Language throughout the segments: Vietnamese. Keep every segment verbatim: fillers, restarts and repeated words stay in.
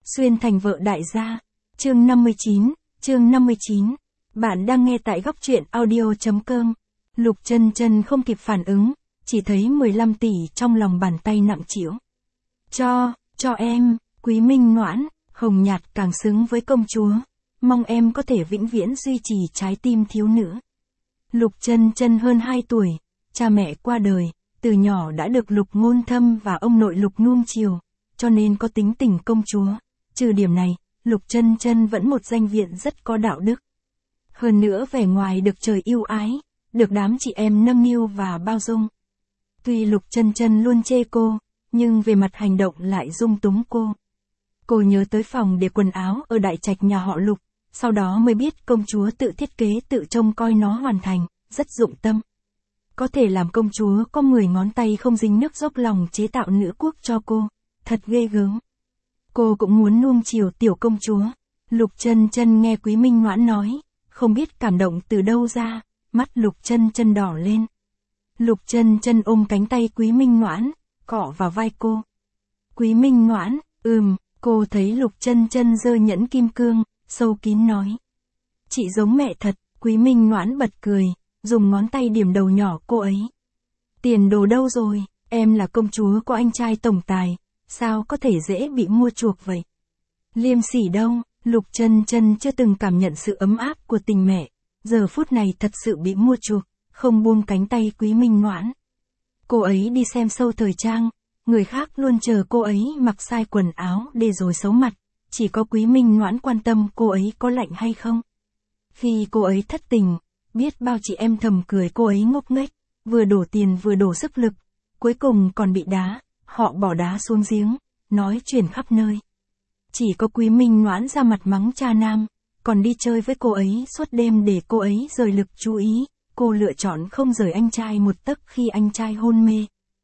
Xuyên thành vợ đại gia. Chương năm mươi chín, chương năm mươi chín. Bạn đang nghe tại góc truyện audio.com. Lục Chân Chân không kịp phản ứng, chỉ thấy mười lăm tỷ trong lòng bàn tay nặng trĩu. Cho, cho em, Quý Minh Noãn, hồng nhạt càng xứng với công chúa. Mong em có thể vĩnh viễn duy trì trái tim thiếu nữ. Lục Chân Chân hơn hai tuổi, cha mẹ qua đời, từ nhỏ đã được Lục Ngôn Thâm và ông nội Lục nuông chiều, cho nên có tính tình công chúa. Trừ điểm này, Lục Chân Chân vẫn một danh viện rất có đạo đức. Hơn nữa vẻ ngoài được trời yêu ái, được đám chị em nâng niu và bao dung. Tuy Lục Chân Chân luôn chê cô, nhưng về mặt hành động lại dung túng cô. Cô nhớ tới phòng để quần áo ở đại trạch nhà họ Lục, sau đó mới biết công chúa tự thiết kế tự trông coi nó hoàn thành, rất dụng tâm. Có thể làm công chúa có mười ngón tay không dính nước dốc lòng chế tạo nữ quốc cho cô, thật ghê gớm. Cô cũng muốn nuông chiều tiểu công chúa. Lục Chân Chân nghe Quý Minh Noãn nói, không biết cảm động từ đâu ra, mắt Lục Chân Chân đỏ lên. Lục Chân Chân ôm cánh tay Quý Minh Noãn, cọ vào vai cô. Quý Minh Noãn, ừm, cô thấy Lục Chân Chân giơ nhẫn kim cương, sâu kín nói. Chị giống mẹ thật. Quý Minh Noãn bật cười, dùng ngón tay điểm đầu nhỏ cô ấy. Tiền đồ đâu rồi, em là công chúa có anh trai tổng tài, sao có thể dễ bị mua chuộc vậy? Liêm sỉ đâu, Lục Chân Chân chưa từng cảm nhận sự ấm áp của tình mẹ, giờ phút này thật sự bị mua chuộc, không buông cánh tay Quý Minh Noãn. Cô ấy đi xem show thời trang, người khác luôn chờ cô ấy mặc sai quần áo để rồi xấu mặt, chỉ có Quý Minh Noãn quan tâm cô ấy có lạnh hay không. Khi cô ấy thất tình, biết bao chị em thầm cười cô ấy ngốc nghếch, vừa đổ tiền vừa đổ sức lực, cuối cùng còn bị đá, họ bỏ đá xuống giếng, nói chuyển khắp nơi. Chỉ có Quý Minh Noãn ra mặt mắng cha nam, còn đi chơi với cô ấy suốt đêm để cô ấy rời lực chú ý, cô lựa chọn không rời anh trai một tấc khi anh trai hôn mê.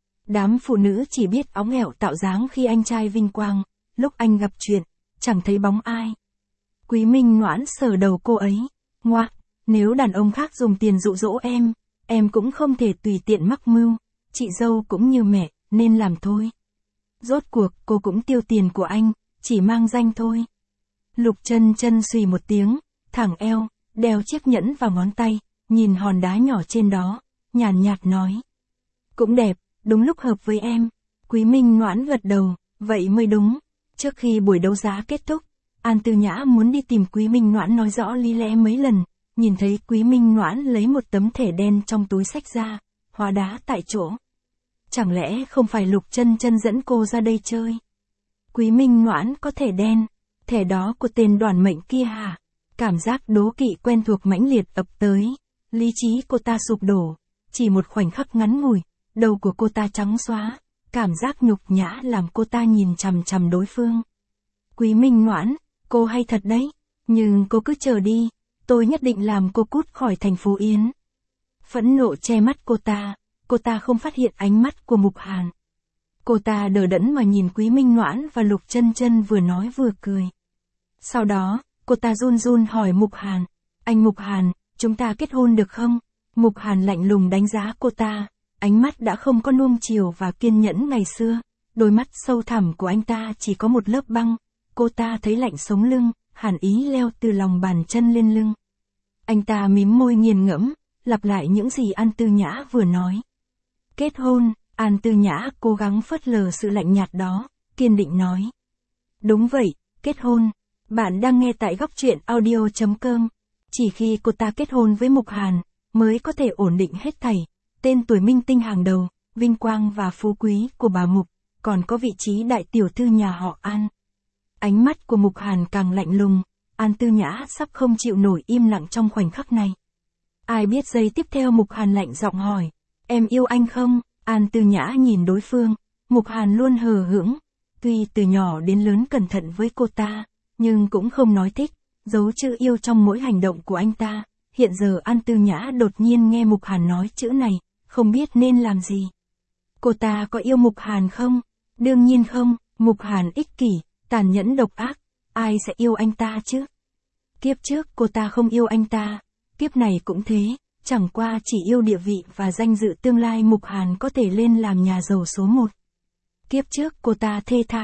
Đám phụ nữ chỉ biết óng ẻo tạo dáng khi anh trai vinh quang, lúc anh gặp chuyện, chẳng thấy bóng ai. Quý Minh Noãn sờ đầu cô ấy, ngoác, nếu đàn ông khác dùng tiền dụ dỗ em, em cũng không thể tùy tiện mắc mưu, chị dâu cũng như mẹ, nên làm thôi. Rốt cuộc cô cũng tiêu tiền của anh, chỉ mang danh thôi. Lục Chân Chân xùy một tiếng, thẳng eo, đeo chiếc nhẫn vào ngón tay, nhìn hòn đá nhỏ trên đó, nhàn nhạt nói. Cũng đẹp, đúng lúc hợp với em. Quý Minh Noãn gật đầu, vậy mới đúng. Trước khi buổi đấu giá kết thúc, An Tư Nhã muốn đi tìm Quý Minh Noãn nói rõ lý lẽ mấy lần, nhìn thấy Quý Minh Noãn lấy một tấm thẻ đen trong túi xách ra, hóa đá tại chỗ. Chẳng lẽ không phải Lục Chân Chân dẫn cô ra đây chơi? Quý Minh Noãn có thẻ đen, thẻ đó của tên Đoản Mệnh kia hả? Cảm giác đố kỵ quen thuộc mãnh liệt ập tới, lý trí cô ta sụp đổ, chỉ một khoảnh khắc ngắn ngủi, đầu của cô ta trắng xóa, cảm giác nhục nhã làm cô ta nhìn chằm chằm đối phương. Quý Minh Noãn, cô hay thật đấy, nhưng cô cứ chờ đi, tôi nhất định làm cô cút khỏi thành phố Yến. Phẫn nộ che mắt cô ta, cô ta không phát hiện ánh mắt của Mục Hàn. Cô ta đờ đẫn mà nhìn Quý Minh Noãn và Lục Chân Chân vừa nói vừa cười. Sau đó, cô ta run run hỏi Mục Hàn, anh Mục Hàn, chúng ta kết hôn được không? Mục Hàn lạnh lùng đánh giá cô ta, ánh mắt đã không có nuông chiều và kiên nhẫn ngày xưa, đôi mắt sâu thẳm của anh ta chỉ có một lớp băng, cô ta thấy lạnh sống lưng, hàn ý leo từ lòng bàn chân lên lưng. Anh ta mím môi nghiền ngẫm, lặp lại những gì An Tư Nhã vừa nói. Kết hôn, An Tư Nhã cố gắng phớt lờ sự lạnh nhạt đó, kiên định nói. Đúng vậy, kết hôn. Bạn đang nghe tại góc truyện audio.com. Chỉ khi cô ta kết hôn với Mục Hàn, mới có thể ổn định hết thảy, tên tuổi minh tinh hàng đầu, vinh quang và phú quý của bà Mục, còn có vị trí đại tiểu thư nhà họ An. Ánh mắt của Mục Hàn càng lạnh lùng, An Tư Nhã sắp không chịu nổi im lặng trong khoảnh khắc này. Ai biết giây tiếp theo Mục Hàn lạnh giọng hỏi, em yêu anh không? An Tư Nhã nhìn đối phương, Mục Hàn luôn hờ hững, tuy từ nhỏ đến lớn cẩn thận với cô ta, nhưng cũng không nói thích, giấu chữ yêu trong mỗi hành động của anh ta. Hiện giờ An Tư Nhã đột nhiên nghe Mục Hàn nói chữ này, không biết nên làm gì. Cô ta có yêu Mục Hàn không? Đương nhiên không, Mục Hàn ích kỷ, tàn nhẫn độc ác, ai sẽ yêu anh ta chứ? Kiếp trước cô ta không yêu anh ta, kiếp này cũng thế, chẳng qua chỉ yêu địa vị và danh dự tương lai Mục Hàn có thể lên làm nhà giàu số một. Kiếp trước cô ta thê thảm,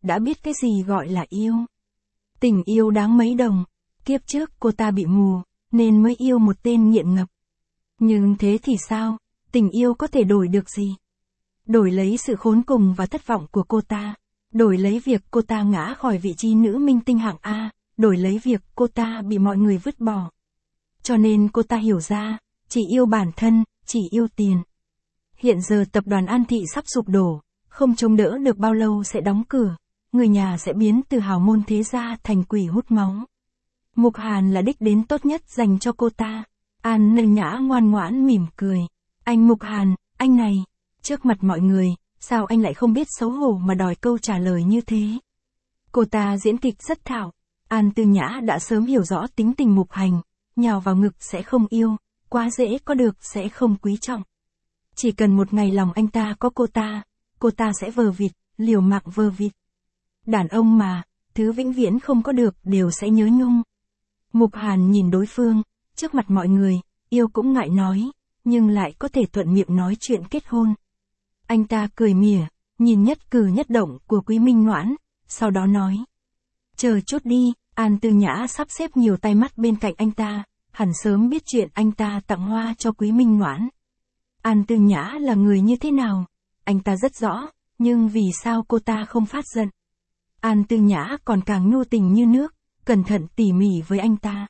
đã biết cái gì gọi là yêu. Tình yêu đáng mấy đồng, kiếp trước cô ta bị mù, nên mới yêu một tên nghiện ngập. Nhưng thế thì sao, tình yêu có thể đổi được gì? Đổi lấy sự khốn cùng và thất vọng của cô ta, đổi lấy việc cô ta ngã khỏi vị trí nữ minh tinh hạng A, đổi lấy việc cô ta bị mọi người vứt bỏ. Cho nên cô ta hiểu ra, chỉ yêu bản thân, chỉ yêu tiền. Hiện giờ tập đoàn An Thị sắp sụp đổ, không chống đỡ được bao lâu sẽ đóng cửa, người nhà sẽ biến từ hào môn thế gia thành quỷ hút máu. Mục Hàn là đích đến tốt nhất dành cho cô ta. An Nâng Nhã ngoan ngoãn mỉm cười. Anh Mục Hàn, anh này, trước mặt mọi người, sao anh lại không biết xấu hổ mà đòi câu trả lời như thế? Cô ta diễn kịch rất thạo. An Tư Nhã đã sớm hiểu rõ tính tình Mục Hành, nhào vào ngực sẽ không yêu, quá dễ có được sẽ không quý trọng. Chỉ cần một ngày lòng anh ta có cô ta, cô ta sẽ vờ vịt, liều mạng vờ vịt. Đàn ông mà, thứ vĩnh viễn không có được đều sẽ nhớ nhung. Mục Hàn nhìn đối phương, trước mặt mọi người, yêu cũng ngại nói, nhưng lại có thể thuận miệng nói chuyện kết hôn. Anh ta cười mỉa, nhìn nhất cử nhất động của Quý Minh Noãn, sau đó nói. Chờ chút đi, An Tư Nhã sắp xếp nhiều tay mắt bên cạnh anh ta, hẳn sớm biết chuyện anh ta tặng hoa cho Quý Minh Noãn. An Tư Nhã là người như thế nào? Anh ta rất rõ, nhưng vì sao cô ta không phát giận? An Tư Nhã còn càng nhu tình như nước, cẩn thận tỉ mỉ với anh ta.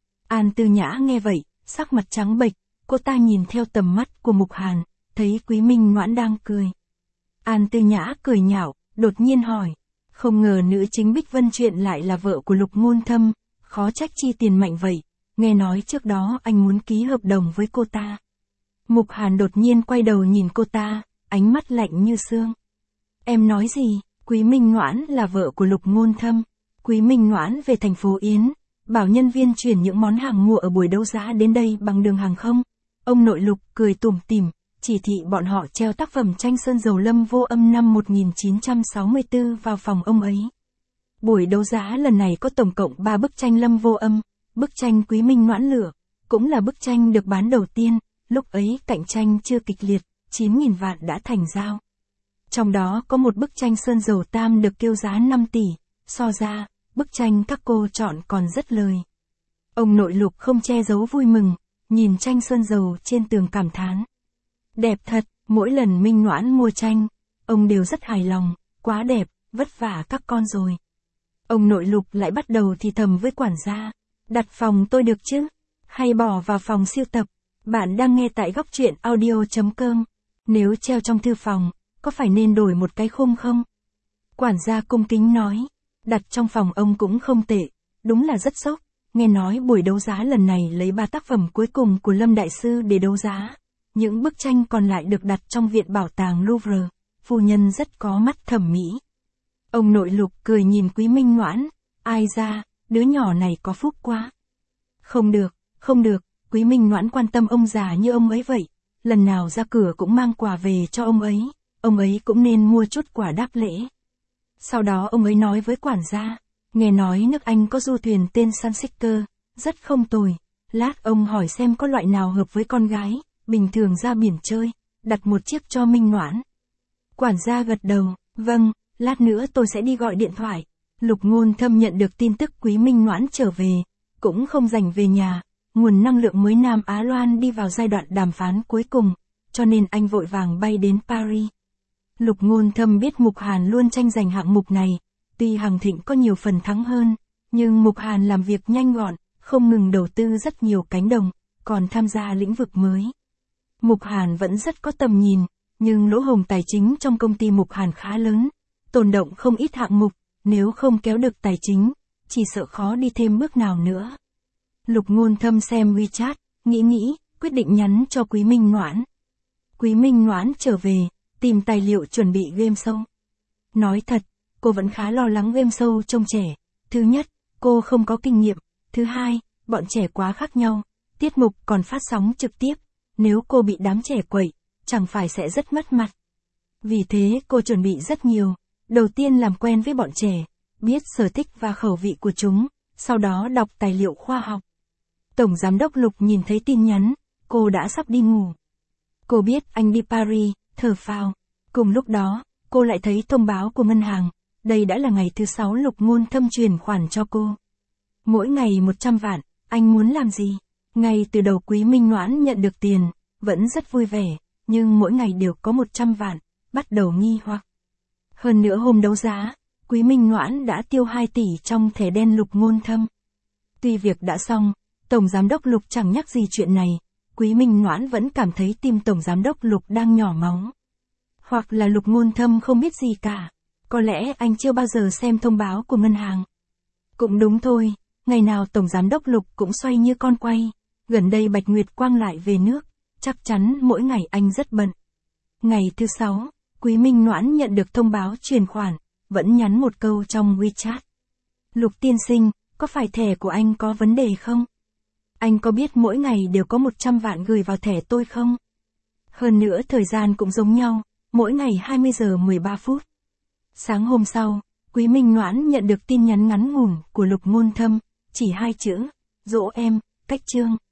An Tư Nhã nghe vậy, sắc mặt trắng bệch, cô ta nhìn theo tầm mắt của Mục Hàn, thấy Quý Minh Noãn đang cười. An Tư Nhã cười nhạo, đột nhiên hỏi, không ngờ nữ chính Bích Vân chuyện lại là vợ của Lục Ngôn Thâm, khó trách chi tiền mạnh vậy, nghe nói trước đó anh muốn ký hợp đồng với cô ta. Mục Hàn đột nhiên quay đầu nhìn cô ta, ánh mắt lạnh như xương. Em nói gì? Quý Minh Noãn là vợ của Lục Ngôn Thâm. Quý Minh Noãn về thành phố Yến, bảo nhân viên chuyển những món hàng mua ở buổi đấu giá đến đây bằng đường hàng không. Ông nội Lục cười tủm tỉm, chỉ thị bọn họ treo tác phẩm tranh sơn dầu Lâm Vô Âm năm một nghìn chín trăm sáu mươi tư vào phòng ông ấy. Buổi đấu giá lần này có tổng cộng ba bức tranh Lâm Vô Âm, bức tranh Quý Minh Noãn lửa, cũng là bức tranh được bán đầu tiên, lúc ấy cạnh tranh chưa kịch liệt, chín nghìn vạn đã thành giao. Trong đó có một bức tranh sơn dầu tam được kêu giá năm tỷ, so ra, bức tranh các cô chọn còn rất lời. Ông nội Lục không che giấu vui mừng, nhìn tranh sơn dầu trên tường cảm thán. Đẹp thật, mỗi lần Minh Noãn mua tranh, ông đều rất hài lòng, quá đẹp, vất vả các con rồi. Ông nội Lục lại bắt đầu thì thầm với quản gia, đặt phòng tôi được chứ, hay bỏ vào phòng siêu tập. Bạn đang nghe tại góc truyện audio chấm com. Nếu treo trong thư phòng, có phải nên đổi một cái khung không? Quản gia cung kính nói, đặt trong phòng ông cũng không tệ, đúng là rất sốc. Nghe nói buổi đấu giá lần này lấy ba tác phẩm cuối cùng của Lâm Đại Sư để đấu giá. Những bức tranh còn lại được đặt trong viện bảo tàng Louvre, phu nhân rất có mắt thẩm mỹ. Ông nội Lục cười nhìn Quý Minh Noãn, ai ra, đứa nhỏ này có phúc quá. Không được, không được, Quý Minh Noãn quan tâm ông già như ông ấy vậy, lần nào ra cửa cũng mang quà về cho ông ấy, ông ấy cũng nên mua chút quà đáp lễ. Sau đó ông ấy nói với quản gia, nghe nói nước Anh có du thuyền tên Sunseeker, rất không tồi, lát ông hỏi xem có loại nào hợp với con gái, bình thường ra biển chơi, đặt một chiếc cho Minh Noãn. Quản gia gật đầu, vâng, lát nữa tôi sẽ đi gọi điện thoại. Lục Ngôn Thâm nhận được tin tức Quý Minh Noãn trở về, cũng không rảnh về nhà, nguồn năng lượng mới Nam Á Loan đi vào giai đoạn đàm phán cuối cùng, cho nên anh vội vàng bay đến Paris. Lục Ngôn Thâm biết Mục Hàn luôn tranh giành hạng mục này, tuy Hằng Thịnh có nhiều phần thắng hơn, nhưng Mục Hàn làm việc nhanh gọn, không ngừng đầu tư rất nhiều cánh đồng, còn tham gia lĩnh vực mới. Mục Hàn vẫn rất có tầm nhìn, nhưng lỗ hổng tài chính trong công ty Mục Hàn khá lớn, tồn động không ít hạng mục, nếu không kéo được tài chính, chỉ sợ khó đi thêm bước nào nữa. Lục Ngôn Thâm xem WeChat, nghĩ nghĩ, quyết định nhắn cho Quý Minh Noãn. Quý Minh Noãn trở về, tìm tài liệu chuẩn bị game show. Nói thật, cô vẫn khá lo lắng game show trông trẻ. Thứ nhất, cô không có kinh nghiệm. Thứ hai, bọn trẻ quá khác nhau, tiết mục còn phát sóng trực tiếp. Nếu cô bị đám trẻ quậy, chẳng phải sẽ rất mất mặt. Vì thế cô chuẩn bị rất nhiều. Đầu tiên làm quen với bọn trẻ, biết sở thích và khẩu vị của chúng, sau đó đọc tài liệu khoa học. Tổng giám đốc Lục nhìn thấy tin nhắn, cô đã sắp đi ngủ. Cô biết anh đi Paris, thở phào. Cùng lúc đó, cô lại thấy thông báo của ngân hàng, đây đã là ngày thứ sáu Lục Ngôn Thâm chuyển khoản cho cô. Mỗi ngày một trăm vạn, anh muốn làm gì? Ngay từ đầu Quý Minh Noãn nhận được tiền, vẫn rất vui vẻ, nhưng mỗi ngày đều có một trăm vạn, bắt đầu nghi hoặc. Hơn nữa hôm đấu giá, Quý Minh Noãn đã tiêu hai tỷ trong thẻ đen Lục Ngôn Thâm. Tuy việc đã xong, Tổng Giám đốc Lục chẳng nhắc gì chuyện này, Quý Minh Noãn vẫn cảm thấy tim Tổng Giám đốc Lục đang nhỏ máu. Hoặc là Lục Ngôn Thâm không biết gì cả, có lẽ anh chưa bao giờ xem thông báo của ngân hàng. Cũng đúng thôi, ngày nào Tổng Giám đốc Lục cũng xoay như con quay, gần đây Bạch Nguyệt Quang lại về nước, chắc chắn mỗi ngày anh rất bận. Ngày thứ sáu, Quý Minh Noãn nhận được thông báo chuyển khoản, vẫn nhắn một câu trong WeChat. Lục tiên sinh, có phải thẻ của anh có vấn đề không? Anh có biết mỗi ngày đều có một trăm vạn gửi vào thẻ tôi không? Hơn nữa thời gian cũng giống nhau, mỗi ngày hai mươi giờ mười ba phút. Sáng hôm sau, Quý Minh Noãn nhận được tin nhắn ngắn ngủn của Lục Ngôn Thâm, chỉ hai chữ, dỗ em, cách chương.